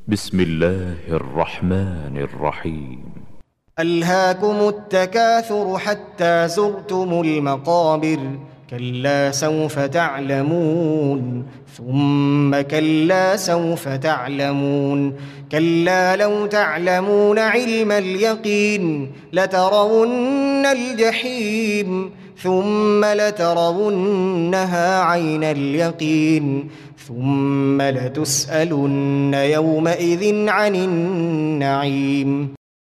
بسم الله الرحمن الرحيم. ألهاكم التكاثر حتى زرتم المقابر، كلا سوف تعلمون ثم كلا سوف تعلمون، كلا لو تعلمون علم اليقين لترون الجحيم ثم لترونها عين اليقين ثم لتسألن يومئذ عن النعيم.